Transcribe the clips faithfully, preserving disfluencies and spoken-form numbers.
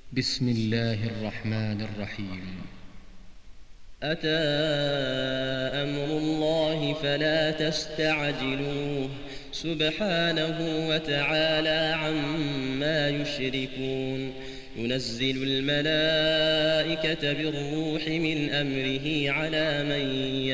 بسم الله الرحمن الرحيم. أتى أمر الله فلا تستعجلوه سبحانه وتعالى عما يشركون. ينزل الملائكة بالروح من أمره على من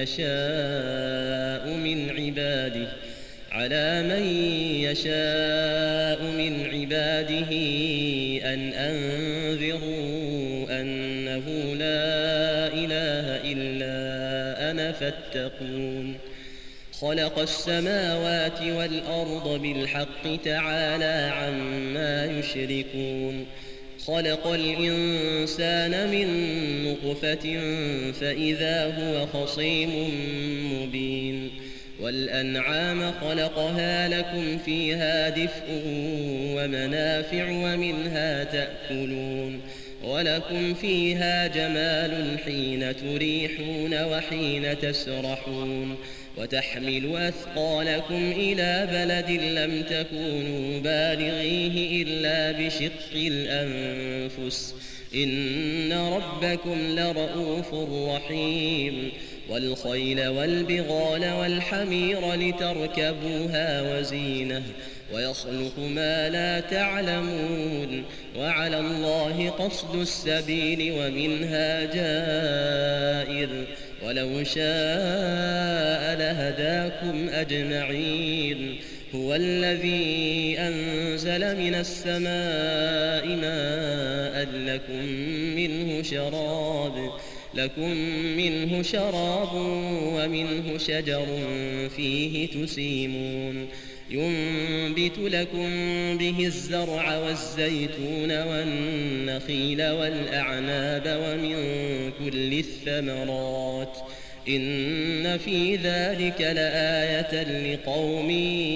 يشاء من عباده على من يشاء من عباده أن أنذروا أنه لا إله إلا أنا فاتقون. خلق السماوات والأرض بالحق تعالى عما يشركون. خلق الإنسان من نطفة فإذا هو خصيم مبين. والأنعام خلقها لكم فيها دفء ومنافع ومنها تأكلون ولكم فيها جمال حين تريحون وحين تسرحون. وتحمل أثقالكم إلى بلد لم تكونوا بالغيه إلا بشق الأنفس إن ربكم لرءوف رحيم. والخيل والبغال والحمير لتركبوها وزينة ويخلق ما لا تعلمون وعلى الله قصد السبيل ومنها جائر ولو شاء لهداكم أجمعين. هو الذي أنزل من السماء ماء لكم منه شراب لكم منه شراب ومنه شجر فيه تسيمون. ينبت لكم به الزرع والزيتون والنخيل والأعناب ومن كل الثمرات إن في ذلك لآية لقوم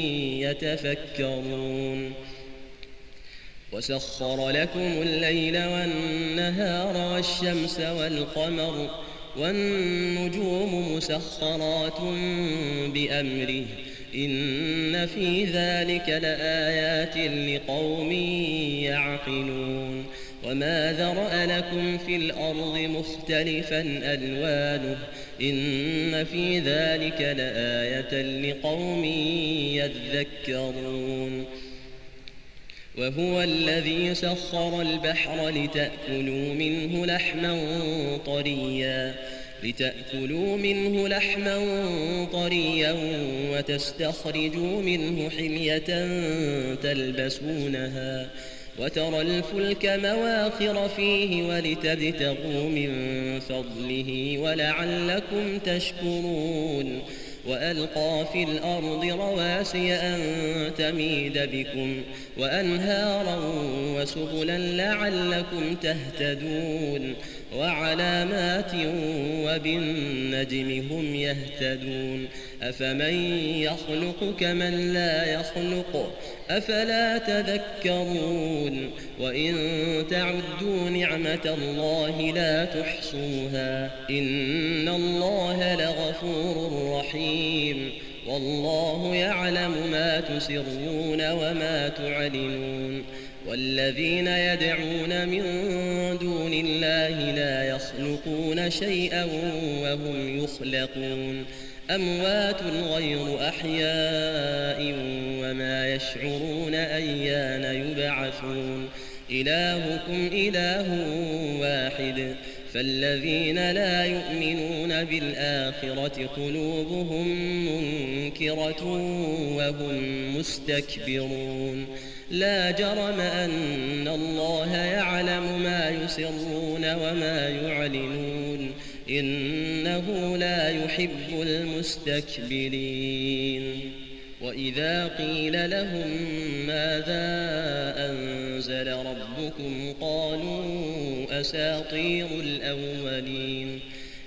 يتفكرون. وسخر لكم الليل والنهار والشمس والقمر والنجوم مسخرات بأمره إن في ذلك لآيات لقوم يعقلون. وما ذرأ لكم في الأرض مختلفا ألوانه إن في ذلك لآية لقوم يذكرون. وهو الذي سخر البحر لتأكلوا منه لحما طريا لتأكلوا منه لحما طريا وتستخرجوا منه حلية تلبسونها وترى الفلك مواخر فيه ولتبتغوا من فضله ولعلكم تشكرون. وألقى في الأرض رواسي أن تميد بكم وأنهارا وسبلا لعلكم تهتدون وعلامات وبالنجم هم يهتدون. أفمن يخلق كمن لا يخلق أفلا تذكرون. وإن تعدوا نعمة الله لا تحصوها إن الله لغفور رحيم. والله يعلم ما تسرون وما تعلنون. والذين يدعون من دون الله لا يخلقون شيئا وهم يخلقون أموات غير أحياء وما يشعرون أيان يبعثون. إلهكم إله واحد فالذين لا يؤمنون بالآخرة قلوبهم منكرة وهم مستكبرون. لا جرم أن الله يعلم ما يسرون وما يعلنون إنه لا يحب المستكبرين. وإذا قيل لهم ماذا أنزل ربكم قالوا أساطير الأولين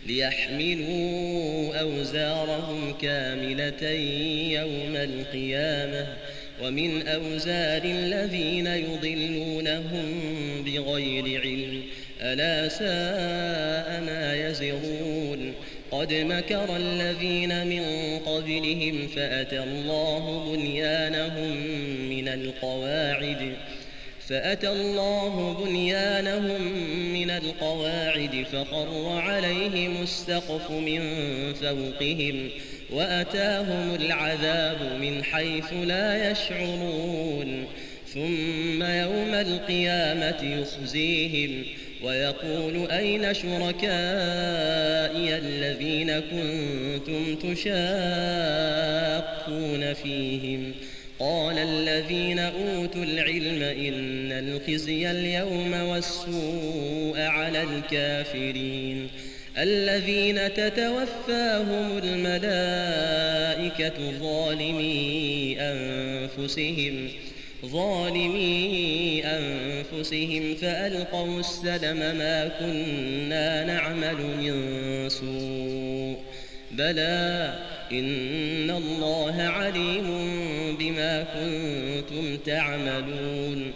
ليحملوا أوزارهم كاملة يوم القيامة ومن أوزار الذين يضلونهم بغير علم ألا ساء ما يزرون. قد مكر الذين من قبلهم فأتى الله بنيانهم من القواعد فأتى الله بنيانهم من القواعد فخر عليهم السقف من فوقهم وأتاهم العذاب من حيث لا يشعرون ثم يوم القيامة يخزيهم ويقول أين شركائي الذين كنتم تشاقون فيهم قال الذين أوتوا العلم إن الخزي اليوم والسوء على الكافرين الذين تتوفاهم الملائكة ظالمي أنفسهم ظالمي أنفسهم فألقوا السلم ما كنا نعمل من سوء بلى إن الله عليم بما كنتم تعملون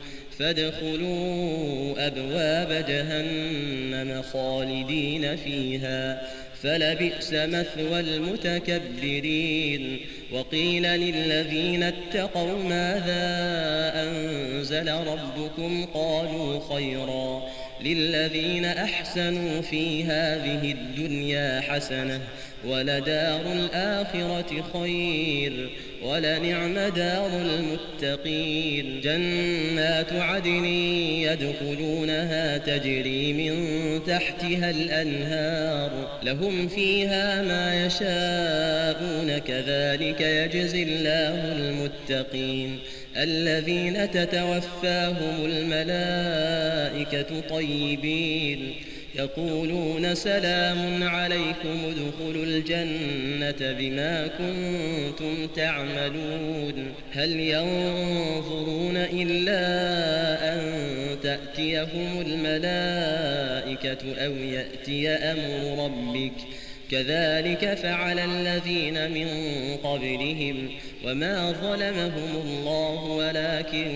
فادخلوا أبواب جهنم خالدين فيها فلبئس مثوى المتكبرين وقيل للذين اتقوا ماذا أنزل ربكم قالوا خيرا للذين أحسنوا في هذه الدنيا حسنة ولدار الآخرة خير ولنعم دار المتقين جنات عدن يدخلونها تجري من تحتها الأنهار لهم فيها ما يشاءون كذلك يجزي الله المتقين الذين تتوفاهم الملائكة طيبين يقولون سلام عليكم ادخلوا الجنة بما كنتم تعملون هل ينظرون إلا أن تأتيهم الملائكة أو يأتي أمر ربك كذلك فعل الذين من قبلهم وما ظلمهم الله ولكن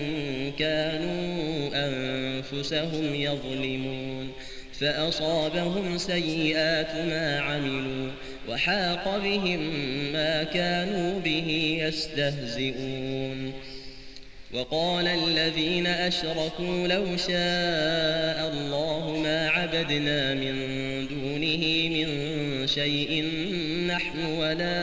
كانوا أنفسهم يظلمون فأصابهم سيئات ما عملوا وحاق بهم ما كانوا به يستهزئون وقال الذين أشركوا لو شاء الله ما عبدنا من دونه من شيء نحن ولا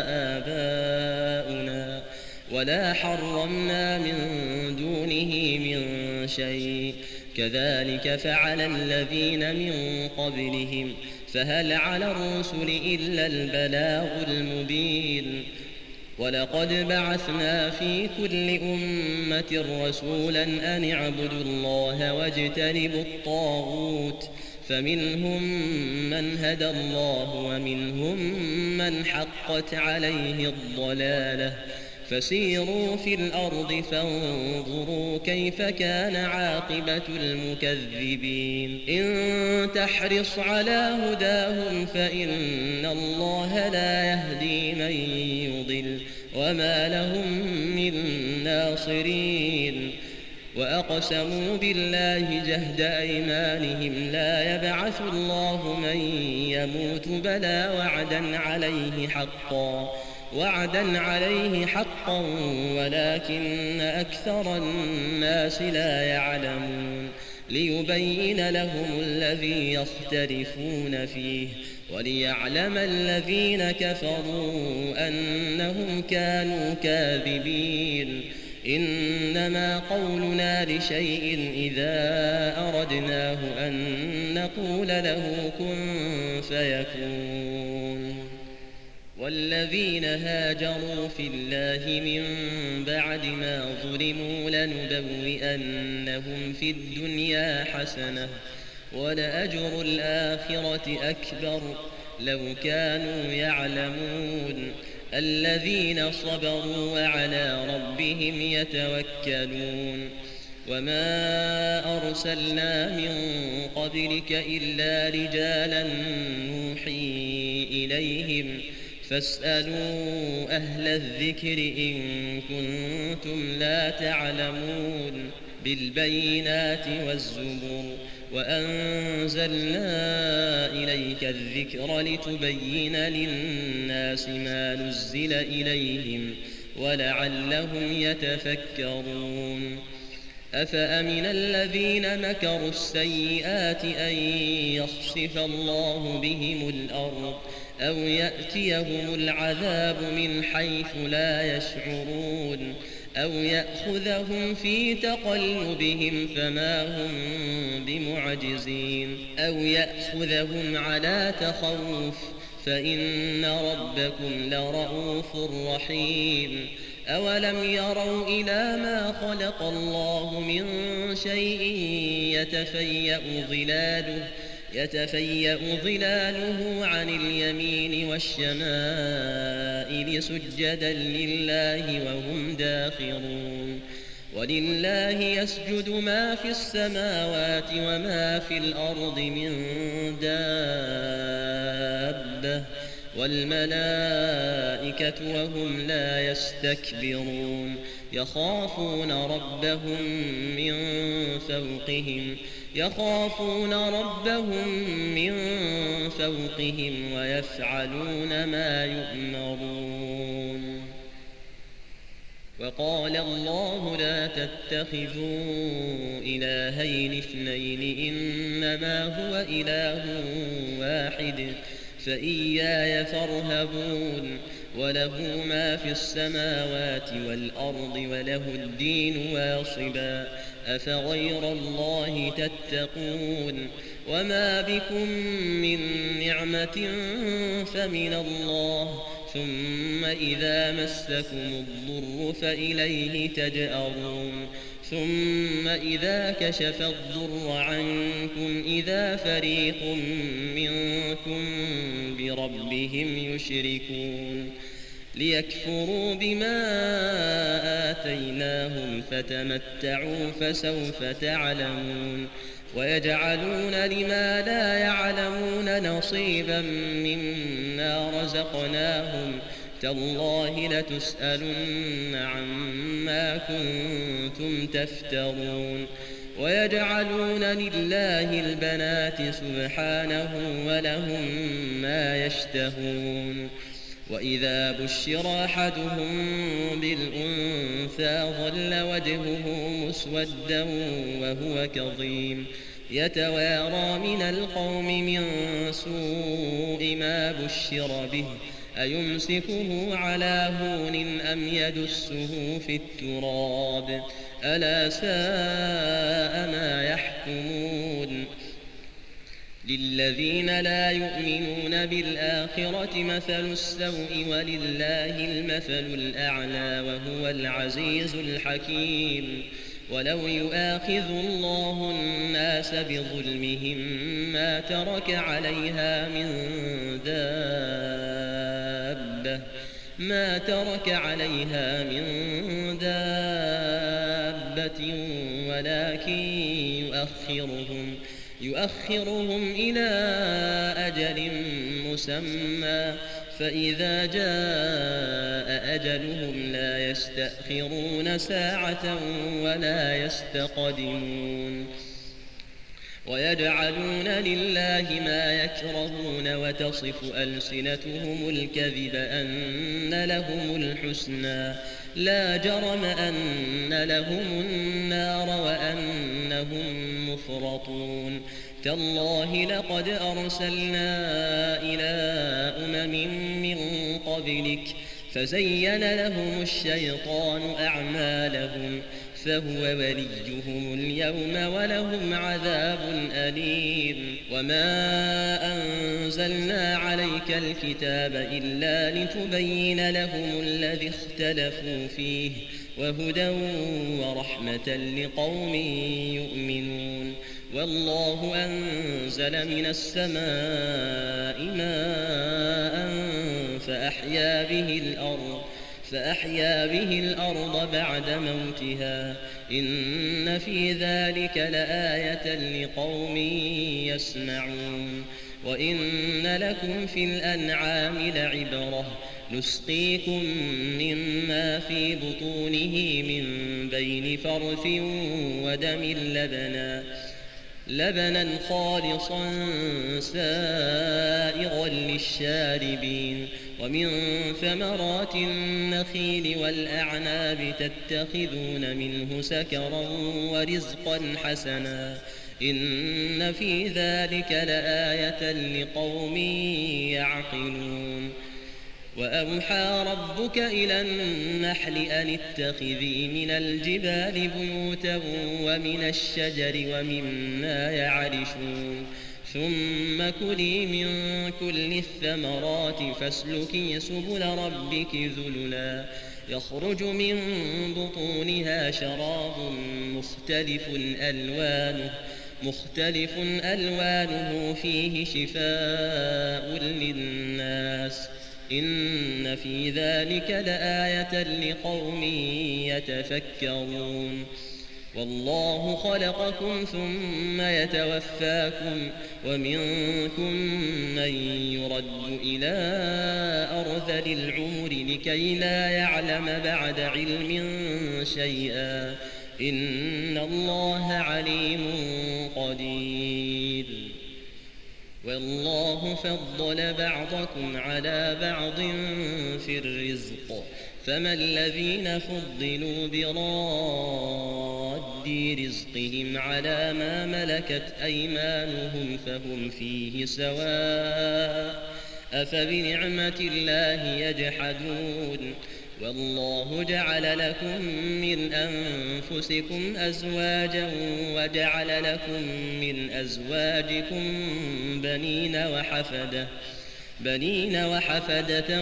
آباؤنا ولا حرمنا من دونه من شيء كذلك فعل الذين من قبلهم فهل على الرسل إلا البلاغ المبين ولقد بعثنا في كل أمة رسولا أن اعبدوا الله واجتنبوا الطاغوت فمنهم من هدى الله ومنهم من حقت عليه الضلالة فسيروا في الأرض فانظروا كيف كان عاقبة المكذبين إن تحرص على هداهم فإن الله لا يهدي من يضل وما لهم من ناصرين وأقسموا بالله جهد أيمانهم لا يبعث الله من يموت بلى وعدا عليه حقا وعدا عليه حقا ولكن أكثر الناس لا يعلمون ليبين لهم الذي يختلفون فيه وليعلم الذين كفروا أنهم كانوا كاذبين إنما قولنا لشيء إذا أردناه أن نقول له كن فيكون والذين هاجروا في الله من بعد ما ظلموا لنبوئنهم في الدنيا حسنة ولأجر الآخرة أكبر لو كانوا يعلمون الذين صبروا وعلى ربهم يتوكلون وما أرسلنا من قبلك إلا رجالا نوحي إليهم فاسألوا أهل الذكر إن كنتم لا تعلمون بالبينات والزبر وأنزلنا إليك الذكر لتبين للناس ما نزل إليهم ولعلهم يتفكرون أفأمن الذين مكروا السيئات أن يخسف الله بهم الأرض أو يأتيهم العذاب من حيث لا يشعرون أو يأخذهم في تقلبهم فما هم بمعجزين أو يأخذهم على تخوف فإن ربكم لرؤوف رحيم أولم يروا إلى ما خلق الله من شيء يتفيأ ظلاله يتفيأ ظلاله عن اليمين والشمائل سجدا لله وهم داخرون ولله يسجد ما في السماوات وما في الأرض من دابة والملائكة وهم لا يستكبرون يخافون ربهم من فوقهم يخافون ربهم من فوقهم ويفعلون ما يؤمرون وقال الله لا تتخذوا إلهين اثنين إنما هو إله واحد فإياي فارهبون وله ما في السماوات والأرض وله الدين واصبا أفغير الله تتقون وما بكم من نعمة فمن الله ثم إذا مسكم الضر فإليه تجأرون ثم إذا كشف الضر عنكم إذا فريق منكم بربهم يشركون ليكفروا بما آتيناهم فتمتعوا فسوف تعلمون ويجعلون لما لا يعلمون نصيبا مما رزقناهم تالله لتسألن عما كنتم تفترون ويجعلون لله البنات سبحانه ولهم ما يشتهون وإذا بشر أحدهم بالأنثى ظل وجهه مسودا وهو كظيم يتوارى من القوم من سوء ما بشر به أيمسكه على هون أم يدسه في التراب ألا ساء ما يحكمون للذين لا يؤمنون بالآخرة مثل السوء ولله المثل الأعلى وهو العزيز الحكيم ولو يؤاخذ الله الناس بظلمهم ما ترك عليها من دابة ما ترك عليها من دابة ولكن يؤخرهم يؤخرهم إلى أجل مسمى فإذا جاء أجلهم لا يستأخرون ساعة ولا يستقدمون ويجعلون لله ما يكرهون وتصف ألسنتهم الكذب أن لهم الحسنى لا جرم أن لهم النار وأنهم مفرطون تالله لقد أرسلنا إلى أمم من قبلك فزين لهم الشيطان أعمالهم فهو وليهم اليوم ولهم عذاب أليم وما أنزلنا عليك الكتاب إلا لتبين لهم الذي اختلفوا فيه وهدى ورحمة لقوم يؤمنون والله أنزل من السماء ماء فأحيا به الأرض فأحيا به الأرض بعد موتها إن في ذلك لآية لقوم يسمعون وإن لكم في الأنعام لعبرة نسقيكم مما في بطونه من بين فرث ودم لبنا لبنا خالصا سائغا للشاربين ومن ثمرات النخيل والأعناب تتخذون منه سكرا ورزقا حسنا إن في ذلك لآية لقوم يعقلون وأوحى ربك إلى النحل أن اتخذي من الجبال بيوتا ومن الشجر ومما يعرشون ثم كلي من كل الثمرات فاسلكي سبل ربك ذللا يخرج من بطونها شراب مختلف ألوانه مختلف ألوانه فيه شفاء للناس إن في ذلك لآية لقوم يتفكرون والله خلقكم ثم يتوفاكم ومنكم من يرد إلى أرذل العمر لكي لا يعلم بعد علم شيئا إن الله عليم قدير والله فضل بعضكم على بعض في الرزق فما الذين فضلوا براد رزقهم على ما ملكت أيمانهم فهم فيه سواء أفبنعمة الله يجحدون والله جعل لكم من أنفسكم أزواجا وجعل لكم من أزواجكم بنين وحفدة بنين وحفدة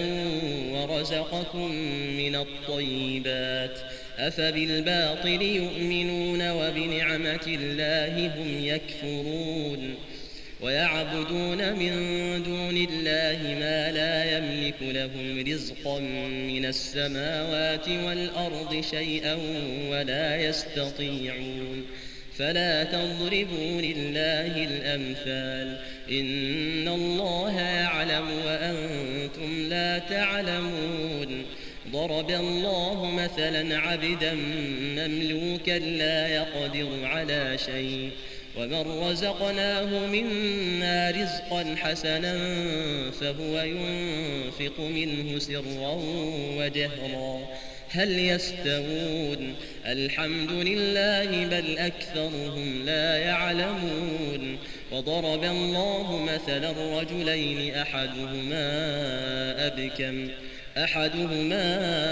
ورزقكم من الطيبات أفبالباطل يؤمنون وبنعمة الله هم يكفرون ويعبدون من دون الله ما لا يملك لهم رزقا من السماوات والأرض شيئا ولا يستطيعون فلا تضربوا لله الأمثال إن الله يعلم وأنتم لا تعلمون ضرب الله مثلا عبدا مملوكا لا يقدر على شيء ومن رزقناه منا رزقا حسنا فهو ينفق منه سرا وجهرا هل يستوون الحمد لله بل أكثرهم لا يعلمون وضرب الله مثلا رجلين أحدهما أبكم أحدهما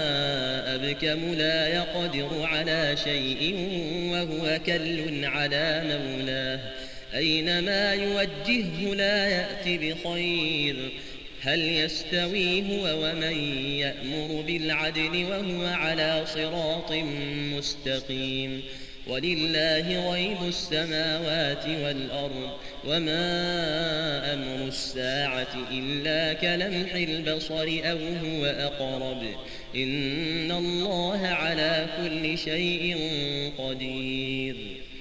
أبكم لا يقدر على شيء وهو كل على مولاه أينما يوجهه لا يأتي بخير هل يستوي هو ومن يأمر بالعدل وهو على صراط مستقيم ولله غيب السماوات والأرض وما أمر الساعة إلا كلمح البصر أو هو أقرب إن الله على كل شيء قدير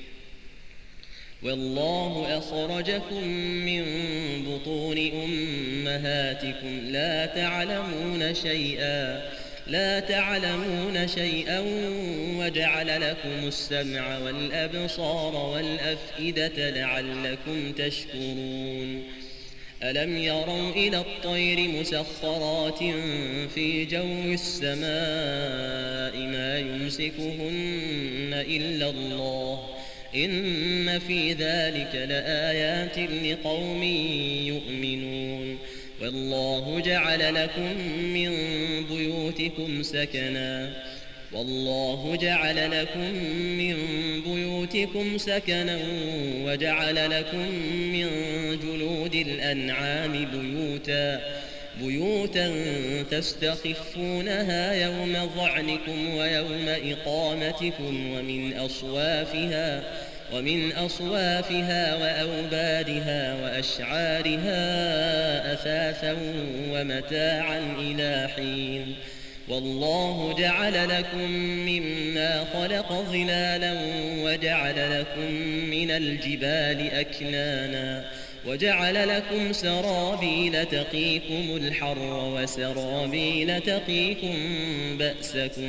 والله أخرجكم من بطون أمهاتكم لا تعلمون شيئا لا تعلمون شيئا وجعل لكم السمع والأبصار والأفئدة لعلكم تشكرون ألم يروا إلى الطير مسخرات في جو السماء ما يمسكهن إلا الله إن في ذلك لآيات لقوم يؤمنون والله جعل لكم من بيوتكم سكنا والله جعل لكم من بيوتكم سكنا وجعل لكم من جلود الأنعام بيوتا بيوتا تستخفونها يوم ظعنكم ويوم إقامتكم ومن أصوافها ومن أصوافها وأوبارها وأشعارها أثاثا ومتاعا إلى حين والله جعل لكم مما خلق ظلالا وجعل لكم من الجبال أكنانا وجعل لكم سرابيل تقيكم الحر وسرابيل تقيكم بأسكم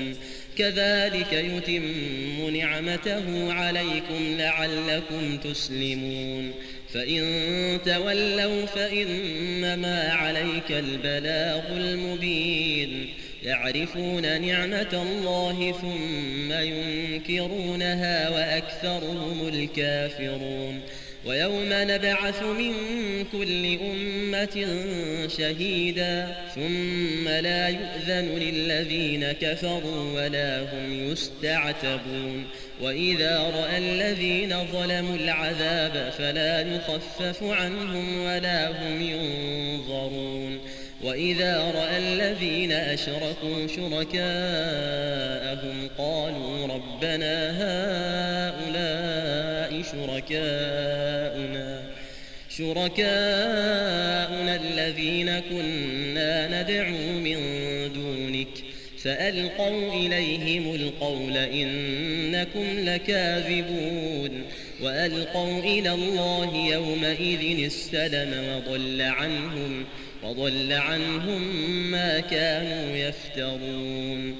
كذلك يتم نعمته عليكم لعلكم تسلمون فإن تولوا فإنما عليك البلاغ المبين يعرفون نعمة الله ثم ينكرونها وأكثرهم الكافرون ويوم نبعث من كل أمة شهيدا ثم لا يؤذن للذين كفروا ولا هم يستعتبون وإذا رأى الذين ظلموا العذاب فلا يخفف عنهم ولا هم ينظرون وإذا رأى الذين أشركوا شركاءهم قالوا ربنا هؤلاء شركاؤنا شركاؤنا الذين كنا ندعو من دونك فألقوا إليهم القول إنكم لكاذبون وألقوا إلى الله يومئذ السلم وضل عنهم وضل عنهم ما كانوا يفترون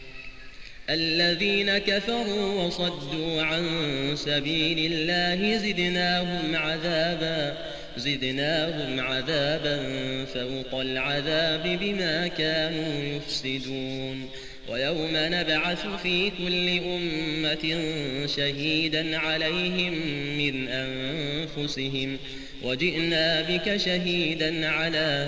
الذين كفروا وصدوا عن سبيل الله زدناهم عذابا زدناهم عذابا فوق العذاب بما كانوا يفسدون ويوم نبعث في كل أمة شهيدا عليهم من أنفسهم وجئنا بك شهيدا على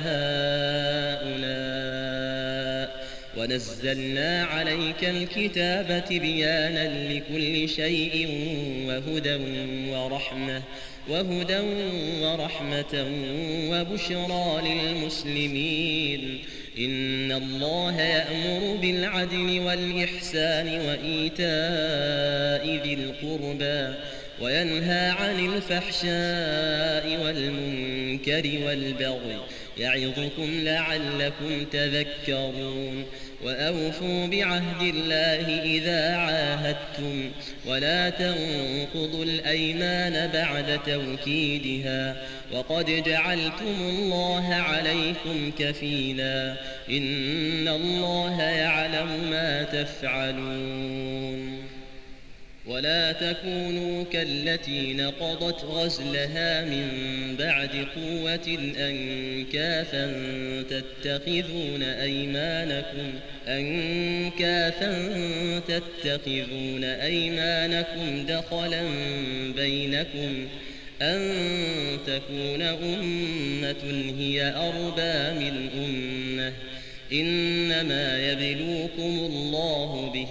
هؤلاء ونزلنا عليك الكتاب تبيانا لكل شيء وهدى ورحمة وهدى ورحمة وبشرى للمسلمين إن الله يأمر بالعدل والإحسان وإيتاء ذي القربى وينهى عن الفحشاء والمنكر والبغي يعظكم لعلكم تذكرون وأوفوا بعهد الله إذا عاهدتم ولا تنقضوا الأيمان بعد توكيدها وقد جعلتم الله عليكم كفيلا إن الله يعلم ما تفعلون ولا تكونوا كالتي نقضت غزلها من بعد قوة أنكاثا تتخذون أيمانكم أنكاثا تتخذون أيمانكم دخلا بينكم أن تكون أمة هي أربى من أمة إنما يبلوكم الله به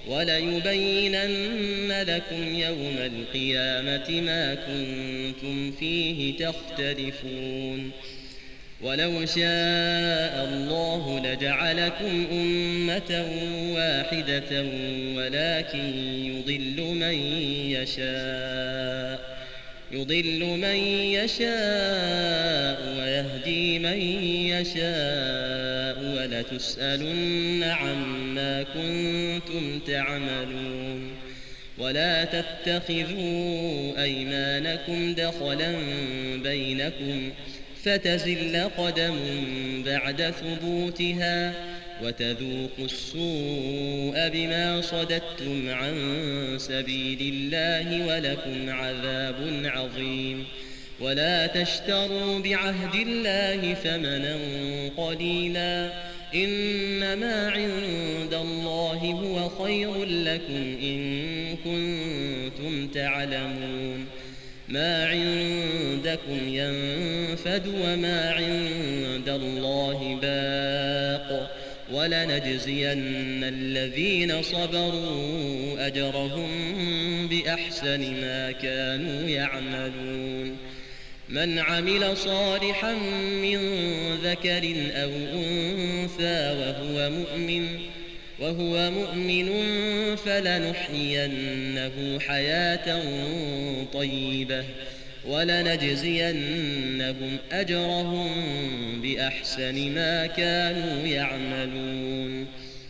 وليبينن لكم يوم القيامة ما كنتم فيه تختلفون ولو شاء الله لجعلكم أمة واحدة ولكن يضل من يشاء يضل من يشاء ويهدي من يشاء ولتسألن عما كنتم تعملون ولا تتخذوا أيمانكم دخلا بينكم فتزل قدم بعد ثبوتها وتذوقوا السوء بما صددتم عن سبيل الله ولكم عذاب عظيم ولا تشتروا بعهد الله ثمنا قليلا إنما عند الله هو خير لكم إن كنتم تعلمون ما عندكم ينفد وما عند الله باق ولنجزين الذين صبروا أجرهم بأحسن ما كانوا يعملون من عمل صالحا من ذكر أو أنثى وهو مؤمن وهو مؤمن فلنحيينه حياة طيبة ولنجزينهم أجرهم بأحسن ما كانوا يعملون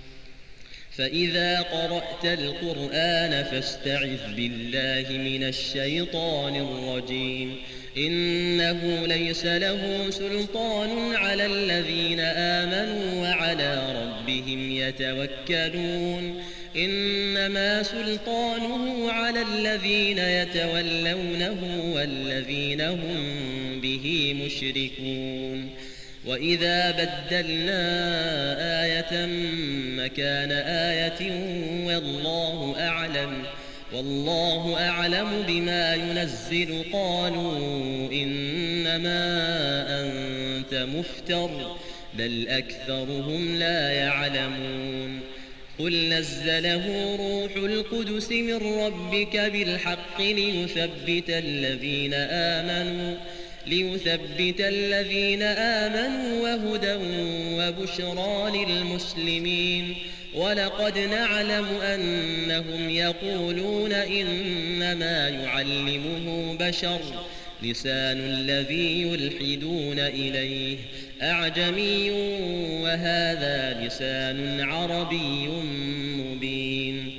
فإذا قرأت القرآن فاستعذ بالله من الشيطان الرجيم إنه ليس له سلطان على الذين آمنوا وعلى ربهم يتوكلون إنما سلطانه على الذين يتولونه والذين هم به مشركون. وإذا بدلنا آية مكان آية والله أعلم والله أعلم بما ينزل قالوا إنما أنت مفتر بل أكثرهم لا يعلمون. قل نزله روح القدس من ربك بالحق ليثبت الذين آمنوا ليثبت الذين آمنوا وهدى وبشرى للمسلمين. ولقد نعلم أنهم يقولون إنما يعلمه بشر لسان الذي يلحدون إليه أعجمي وهذا لسان عربي مبين.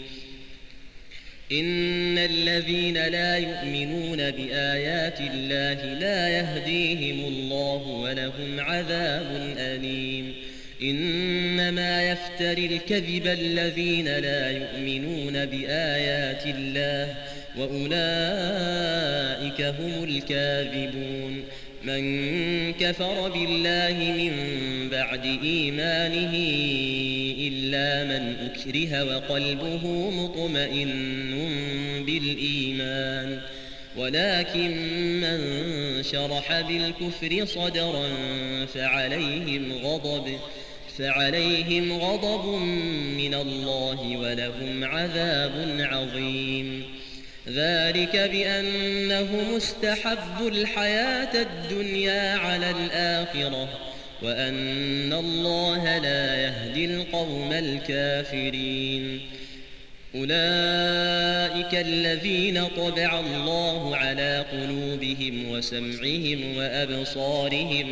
إن الذين لا يؤمنون بآيات الله لا يهديهم الله ولهم عذاب أليم. إنما يفتري الكذب الذين لا يؤمنون بآيات الله وأولئك هم الكاذبون. من كفر بالله من بعد إيمانه إلا من أكره وقلبه مطمئن بالإيمان ولكن من شرح بالكفر صدرا فعليهم غضب فعليهم غضب من الله ولهم عذاب عظيم. ذلك بأنهم استحبوا الحياة الدنيا على الآخرة وأن الله لا يهدي القوم الكافرين. أولئك الذين طبع الله على قلوبهم وسمعهم وأبصارهم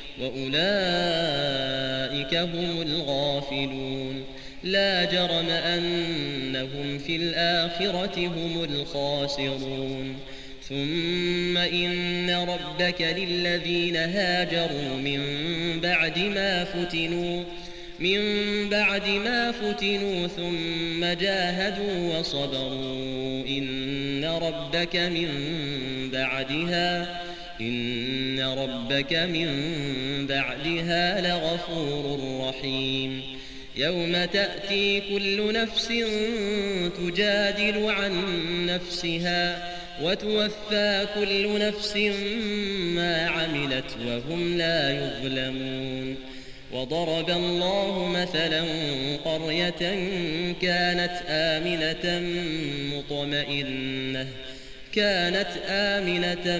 وأولئك هم الغافلون. لا جرم أنهم في الآخرة هم الخاسرون. ثم إن ربك للذين هاجروا من بعد ما فتنوا من بعد ما فتنوا ثم جاهدوا وصبروا إن ربك من بعدها إن ربك من بعدها لغفور رحيم. يوم تأتي كل نفس تجادل عن نفسها وتوفى كل نفس ما عملت وهم لا يظلمون. وضرب الله مثلا قرية كانت آمنة مطمئنة كانت آمنة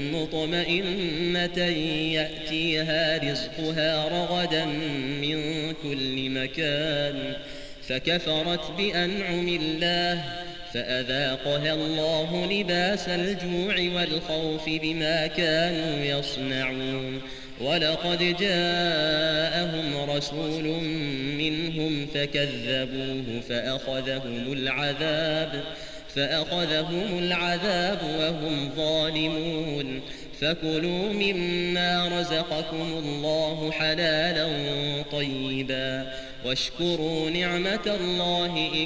مطمئنة يأتيها رزقها رغدا من كل مكان فكفرت بأنعم الله فأذاقها الله لباس الجوع والخوف بما كانوا يصنعون. ولقد جاءهم رسول منهم فكذبوه فأخذهم العذاب فأخذهم العذاب وهم ظالمون. فكلوا مما رزقكم الله حلالا طيبا واشكروا نعمة الله إن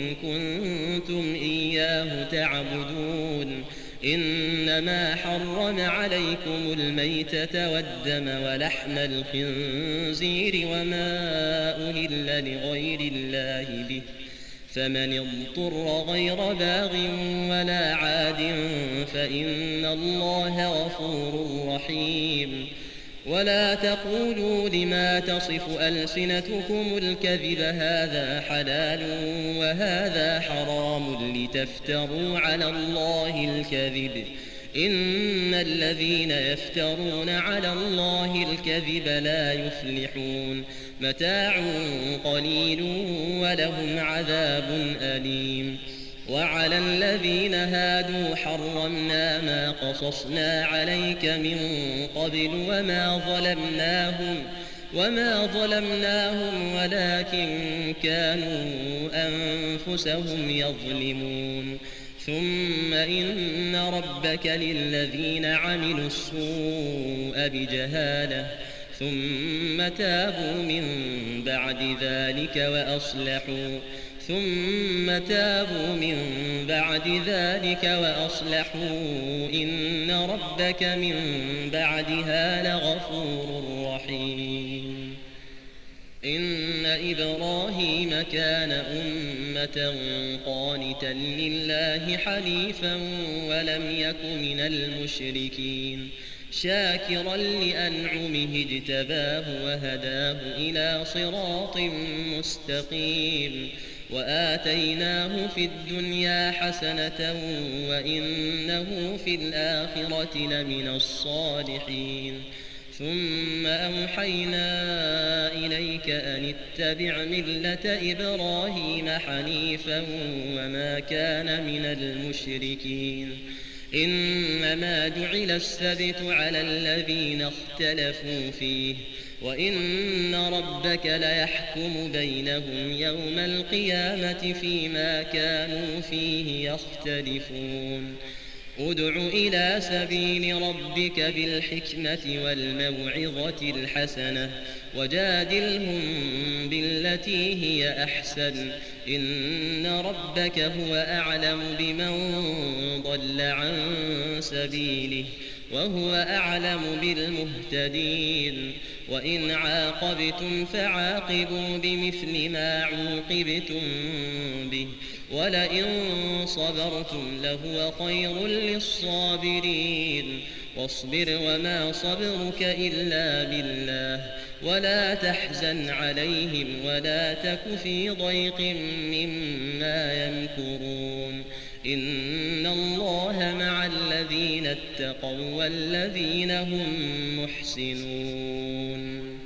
كنتم إياه تعبدون. إنما حرم عليكم الميتة والدم ولحم الخنزير وما أهل لغير الله به فمن اضطر غير باغ ولا عاد فإن الله غفور رحيم. ولا تقولوا لما تصف ألسنتكم الكذب هذا حلال وهذا حرام لتفتروا على الله الكذب إن الذين يفترون على الله الكذب لا يفلحون. متاع قليل ولهم عذاب أليم. وعلى الذين هادوا حرمنا ما قصصنا عليك من قبل وما ظلمناهم وما ظلمناهم ولكن كانوا أنفسهم يظلمون. ثم إن ربك للذين عملوا السوء بجهالة ثم تابوا من بعد ذلك وأصلحوا ثم تابوا من بعد ذلك وأصلحوا إن ربك من بعدها لغفور رحيم إن إبراهيم كان أمة قانتا لله حنيفا ولم يك من المشركين شاكرا لأنعمه اجتباه وهداه إلى صراط مستقيم وآتيناه في الدنيا حسنة وإنه في الآخرة لمن الصالحين ثم أوحينا إليك أن اتبع ملة إبراهيم حنيفا وما كان من المشركين إنما جعل السبت على الذين اختلفوا فيه وإن ربك ليحكم بينهم يوم القيامة فيما كانوا فيه يختلفون ادع إلى سبيل ربك بالحكمة والموعظة الحسنة وجادلهم بالتي هي أحسن إن ربك هو أعلم بمن ضل عن سبيله وهو أعلم بالمهتدين وإن عاقبتم فعاقبوا بمثل ما عوقبتم به ولئن صبرتم لهو خير للصابرين واصبر وما صبرك إلا بالله ولا تحزن عليهم ولا تك في ضيق مما يمكرون إن الله مع الذين اتقوا والذين هم محسنون